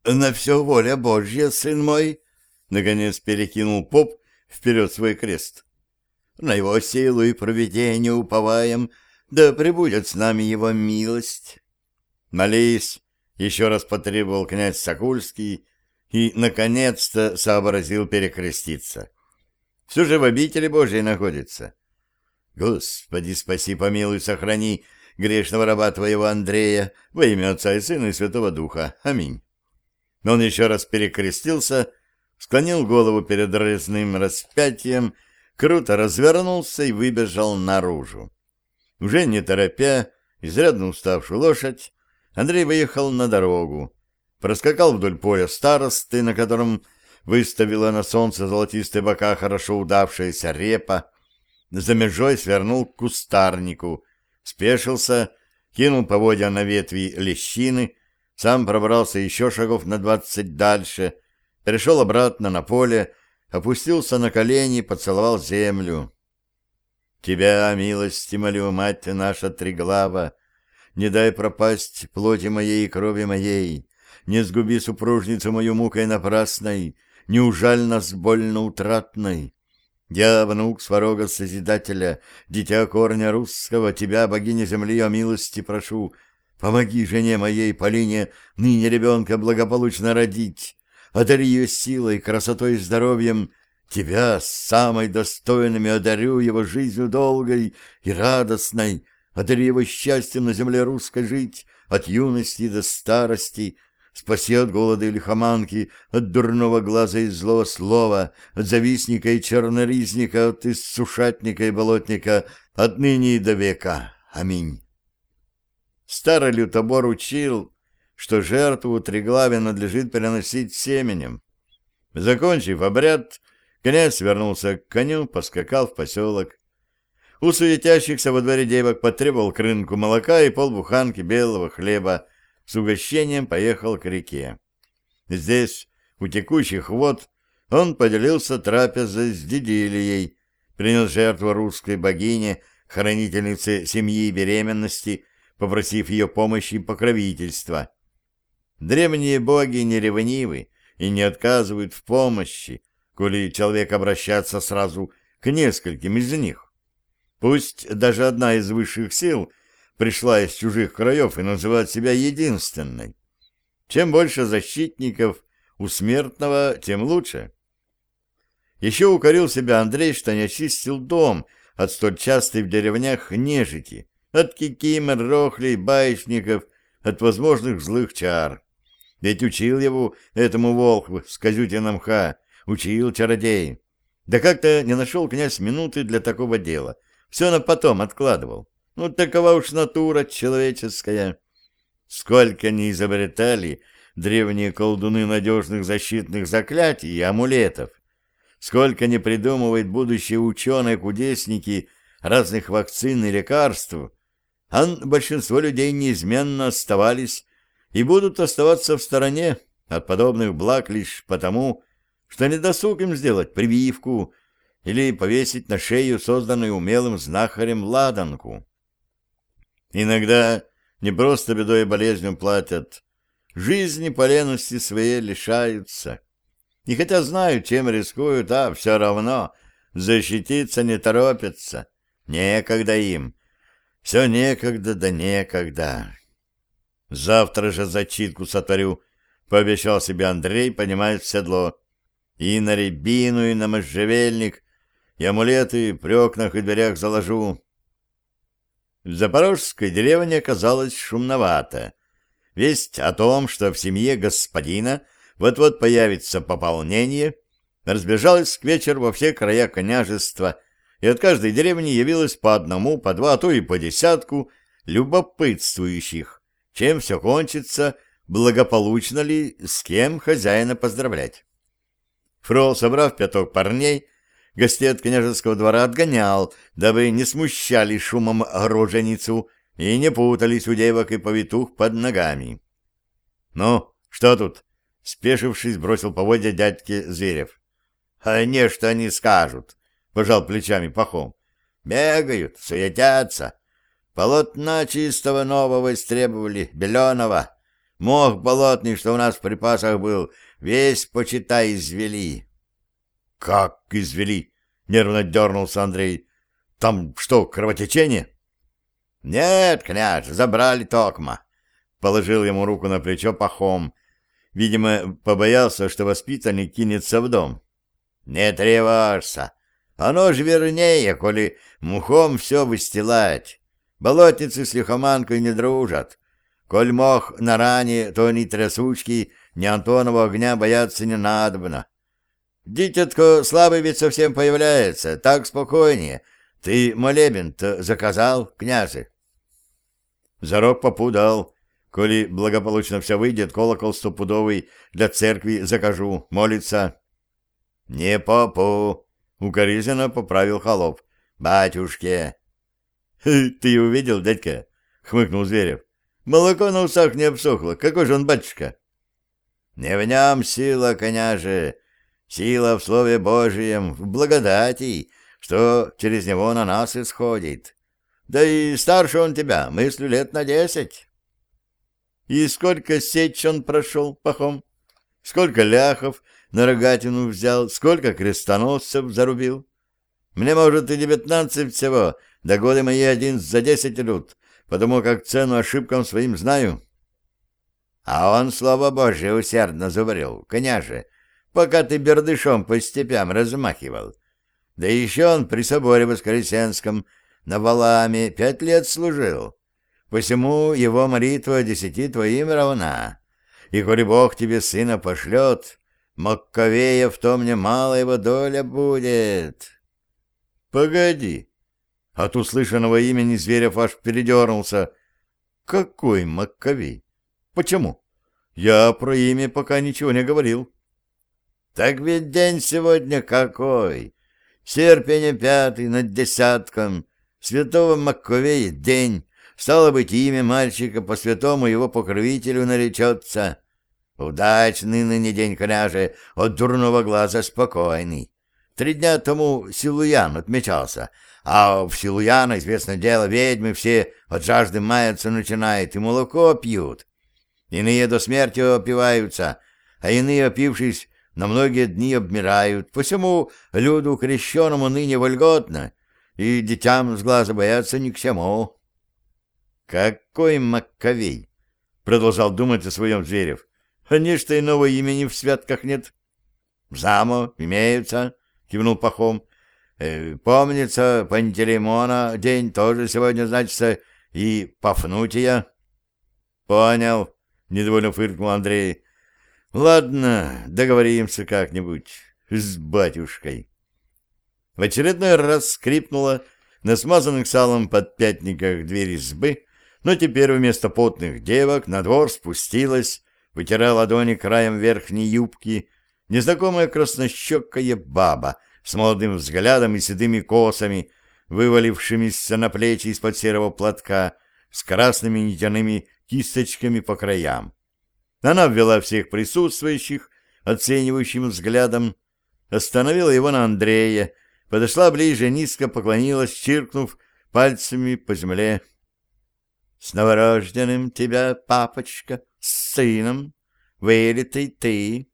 На все воля Божья, сын мой, — наконец перекинул поп вперед свой крест. На его силу и провидение уповаем, да пребудет с нами его милость. Молись, — еще раз потребовал князь Сокульский и, наконец-то, сообразил перекреститься. Все же в обители Божьей находится. Господи, спаси, помилуй, сохрани грешного раба твоего Андрея во имя Отца и Сына и Святого Духа. Аминь. Он еще раз перекрестился, склонил голову перед резным распятием, круто развернулся и выбежал наружу. Уже не торопя, изрядно уставшую лошадь, Андрей выехал на дорогу, проскакал вдоль поля старосты, на котором выставила на солнце золотистые бока хорошо удавшаяся репа, за межой свернул к кустарнику, спешился, кинул поводья на ветви лещины, сам пробрался еще шагов на 20 дальше, перешел обратно на поле, опустился на колени, поцеловал землю. «Тебя, милости молю, мать наша Триглава, не дай пропасть плоти моей и крови моей, не сгуби супружницу мою мукой напрасной, не ужаль нас больно утратной. Я, внук Сварога Созидателя, дитя корня русского, тебя, богиня земли, о милости прошу, помоги жене моей Полине ныне ребенка благополучно родить, одари ее силой, красотой и здоровьем, тебя с самой достойными одарю его жизнью долгой и радостной, одари его счастьем на земле русской жить, от юности до старости, спаси от голода и лихоманки, от дурного глаза и злого слова, от завистника и черноризника, от иссушатника и болотника, отныне и до века. Аминь. Старый лютобор учил, что жертву Триглаве надлежит переносить семенем. Закончив обряд, князь вернулся к коню, поскакал в поселок. У суетящихся во дворе девок потребовал к рынку молока и полбуханки белого хлеба, с угощением поехал к реке. Здесь, у текущих вод, он поделился трапезой с Дидилией, принес жертву русской богине, хранительнице семьи и беременности, попросив ее помощи и покровительства. Древние боги не ревнивы и не отказывают в помощи, коли человек обращается сразу к нескольким из них. Пусть даже одна из высших сил пришла из чужих краев и называет себя единственной. Чем больше защитников у смертного, тем лучше. Еще укорил себя Андрей, что не очистил дом от столь частой в деревнях нежити, от кикимор, рохлей, баечников, от возможных злых чар. Ведь учил его этому волхву с Козютина мха, учил чародей. Да как-то не нашел князь минуты для такого дела. Все на потом откладывал. Ну, такова уж натура человеческая. Сколько не изобретали древние колдуны надежных защитных заклятий и амулетов, сколько не придумывают будущие ученые-кудесники разных вакцин и лекарств, а большинство людей неизменно оставались и будут оставаться в стороне от подобных благ лишь потому, что не досуг им сделать прививку или повесить на шею созданную умелым знахарем ладанку. Иногда не просто бедой и болезнью платят, жизни по лености своей лишаются. И хотя знают, чем рискуют, а все равно защититься не торопятся. Некогда им. Все некогда да некогда. Завтра же зачитку сотворю, — пообещал себе Андрей, поднимаясь в седло. И на рябину, и на можжевельник, и амулеты при окнах и дверях заложу. В запорожской деревне оказалось шумновато. Весть о том, что в семье господина вот-вот появится пополнение, разбежалась к вечеру во все края княжества, и от каждой деревни явилось по одному, по два, а то и по десятку любопытствующих, чем все кончится, благополучно ли, с кем хозяина поздравлять. Фрол, собрав пяток парней, гостей от княжеского двора отгонял, дабы не смущали шумом роженицу и не путались у девок и повитух под ногами. — Ну, что тут? — спешившись, бросил поводья дядьке Зверев. — А нечто они скажут, — пожал плечами Пахом. — Бегают, суетятся. Полотна чистого нового истребовали, беленого. Мох болотный, что у нас в припасах был, весь, почитай, извели. — Как извели? — нервно дернулся Андрей. — Там что, кровотечение? — Нет, княж, забрали токма. Положил ему руку на плечо Пахом. Видимо, побоялся, что воспитанник кинется в дом. — Не тревожься. Оно ж вернее, коли мухом все выстилать. Болотницы с лихоманкой не дружат. Коль мох на ране, то ни трясучки, ни Антонова огня бояться не надобно. Дитятко слабый ведь совсем появляется, так спокойнее. Ты молебен-то заказал, княже? Зарок попу дал. Коли благополучно все выйдет, колокол стопудовый для церкви закажу, молится. — Не попу, — укоризненно поправил холоп. — Батюшке. — Ты увидел, дядька? — хмыкнул Зверев. — Молоко на усах не обсохло. Какой же он батюшка? — Не в нем сила, княже. Сила в Слове Божьем, в благодати, что через него на нас исходит. Да и старше он тебя, мыслю, лет на 10. И сколько сеч он прошел, Пахом? Сколько ляхов на рогатину взял, сколько крестоносцев зарубил? Мне, может, и 19 всего, да годы мои 11 за 10 идут, потому как цену ошибкам своим знаю. А он, слово Божие, усердно зубрил, княже, пока ты бердышом по степям размахивал. Да еще он при соборе Воскресенском на Валааме 5 лет служил. Посему его молитва 10 твоим равна. И коли Бог тебе сына пошлет, Маковея в том немало его доля будет. Погоди. От услышанного имени Зверев аж передернулся. Какой Маковей? Почему? Я про имя пока ничего не говорил. Так ведь день сегодня какой! Серпень 5 над десятком. Святого Маковея день. Стало быть, имя мальчика по святому его покровителю наречется. Удачный ныне день, княже, от дурного глаза спокойный. 3 дня тому Силуян отмечался, а в Силуяна, известное дело, ведьмы все от жажды маяться начинают и молоко пьют. Иные до смерти опиваются, а иные, опившись, на многие дни обмирают. Посему люду крещеному ныне вольготно, и детям с глаза бояться ни к чему. «Какой Маковей!» — продолжал думать о своем Зверев. «Они что иного имени в святках нет?» «Знамо, имеются», — кивнул Пахом. «Помнится, Пантелеймона день тоже сегодня значится, и Пафнутия». «Понял», — недовольно фыркнул Андрей. «Ладно, договоримся как-нибудь с батюшкой». В очередной раз скрипнула на смазанных салом подпятниках дверь избы, но теперь вместо потных девок на двор спустилась, вытирая ладони краем верхней юбки, незнакомая краснощекая баба с молодым взглядом и седыми косами, вывалившимися на плечи из-под серого платка, с красными нитяными кисточками по краям. Она ввела всех присутствующих оценивающим взглядом, остановила его на Андрея, подошла ближе, низко поклонилась, чиркнув пальцами по земле. — С новорожденным тебя, папочка, с сыном, вылитый ты.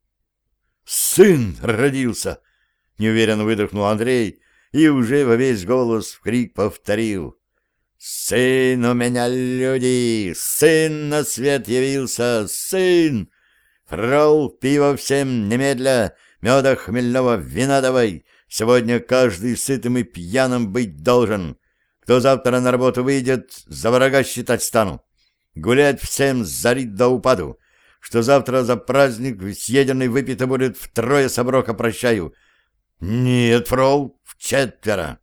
— Сын родился! — неуверенно выдохнул Андрей и уже во весь голос в крик повторил. — Сын у меня, люди! Сын на свет явился! Сын! Фрол, пиво всем немедля, меда хмельного вина давай! Сегодня каждый сытым и пьяным быть должен. Кто завтра на работу выйдет, за врага считать стану. Гулять всем зарить до упаду. Что завтра за праздник съеденный выпито будет втрое с оброка прощаю. Нет, фрол, вчетверо.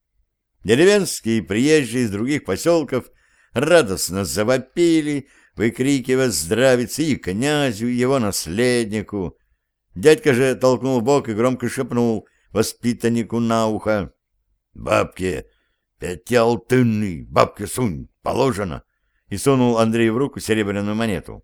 Деревенские приезжие из других поселков радостно завопили, выкрикивая здравицы и князю, и его наследнику. Дядька же толкнул в бок и громко шепнул воспитаннику на ухо: «Бабке 5 алтынный, бабке сунь, положено!» и сунул Андрею в руку серебряную монету.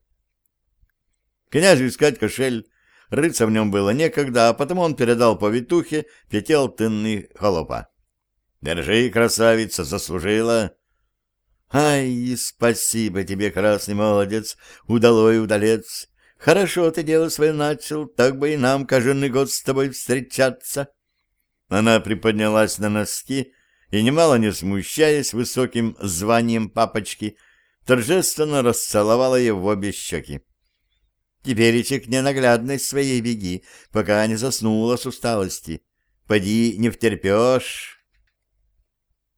Князю искать кошель, рыться в нем было некогда, а потому он передал повитухе 5 алтынный холопа. «Держи, красавица, заслужила!» Ай, спасибо тебе, красный молодец, удалой удалец. Хорошо ты дело свое начал, так бы и нам каждый год с тобой встречаться. Она приподнялась на носки и, немало не смущаясь высоким званием папочки, торжественно расцеловала ее в обе щеки. Теперь к ненаглядной своей беги, пока не заснула с усталости. Поди не втерпешь.